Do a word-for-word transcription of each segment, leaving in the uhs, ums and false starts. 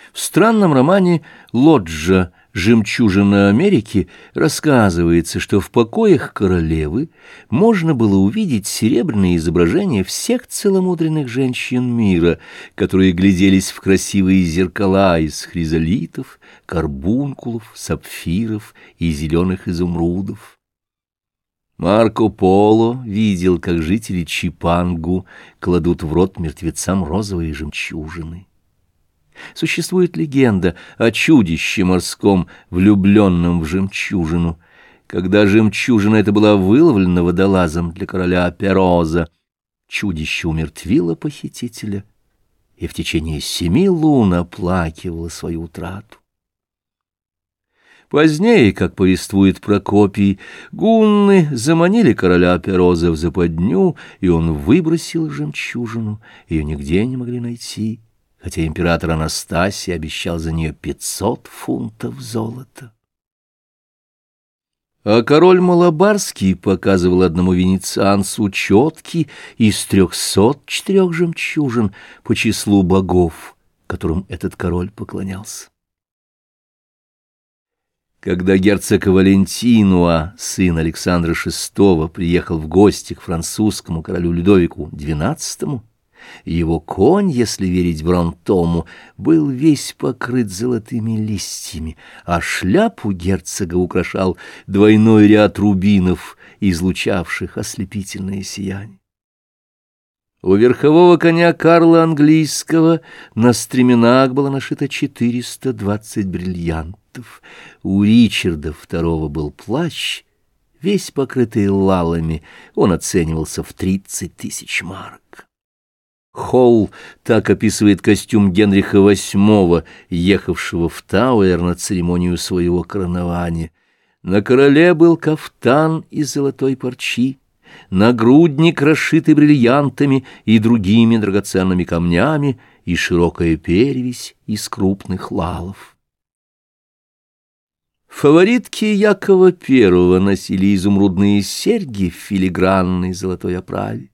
В странном романе «Лоджа. Жемчужина Америки» рассказывается, что в покоях королевы можно было увидеть серебряные изображения всех целомудренных женщин мира, которые гляделись в красивые зеркала из хризолитов, карбункулов, сапфиров и зеленых изумрудов. Марко Поло видел, как жители Чипангу кладут в рот мертвецам розовые жемчужины. Существует легенда о чудище морском, влюбленном в жемчужину. Когда жемчужина эта была выловлена водолазом для короля Пероза, чудище умертвило похитителя и в течение семи лун оплакивало свою утрату. Позднее, как повествует Прокопий, гунны заманили короля Пероза в западню, и он выбросил жемчужину, ее нигде не могли найти, хотя император Анастасий обещал за нее пятьсот фунтов золота. А король Малабарский показывал одному венецианцу четки из трехсот четырех жемчужин по числу богов, которым этот король поклонялся. Когда герцог Валентинуа, сын Александра шестого, приехал в гости к французскому королю Людовику двенадцатому, его конь, если верить Брантому, был весь покрыт золотыми листьями, а шляпу герцога украшал двойной ряд рубинов, излучавших ослепительное сияние. У верхового коня Карла Английского на стременах было нашито четыреста двадцать бриллиантов. У Ричарда второго был плащ, весь покрытый лалами, он оценивался в тридцать тысяч марок. Холл так описывает костюм Генриха восьмого, ехавшего в Тауэр на церемонию своего коронования. На короле был кафтан из золотой парчи, нагрудник, расшитый бриллиантами и другими драгоценными камнями, и широкая перевязь из крупных лалов. Фаворитки Якова первого носили изумрудные серьги в филигранной золотой оправе.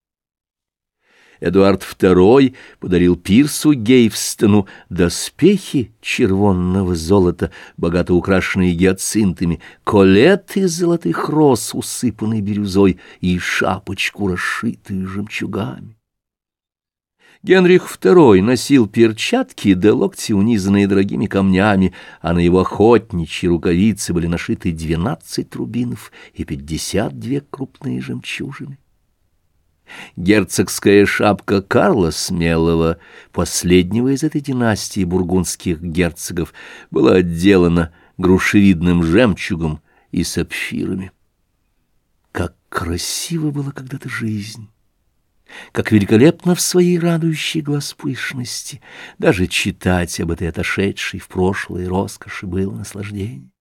Эдуард второй подарил Пирсу Гейвстону доспехи червонного золота, богато украшенные гиацинтами, колет из золотых роз, усыпанный бирюзой, и шапочку, расшитую жемчугами. Генрих второй носил перчатки до локтя, унизанные дорогими камнями, а на его охотничьи рукавицы были нашиты двенадцать рубинов и пятьдесят две крупные жемчужины. Герцогская шапка Карла Смелого, последнего из этой династии бургундских герцогов, была отделана грушевидным жемчугом и сапфирами. Как красиво была когда-то жизнь! Как великолепно в своей радующей глаз пышности! Даже читать об этой отошедшей в прошлое роскоши было наслаждение.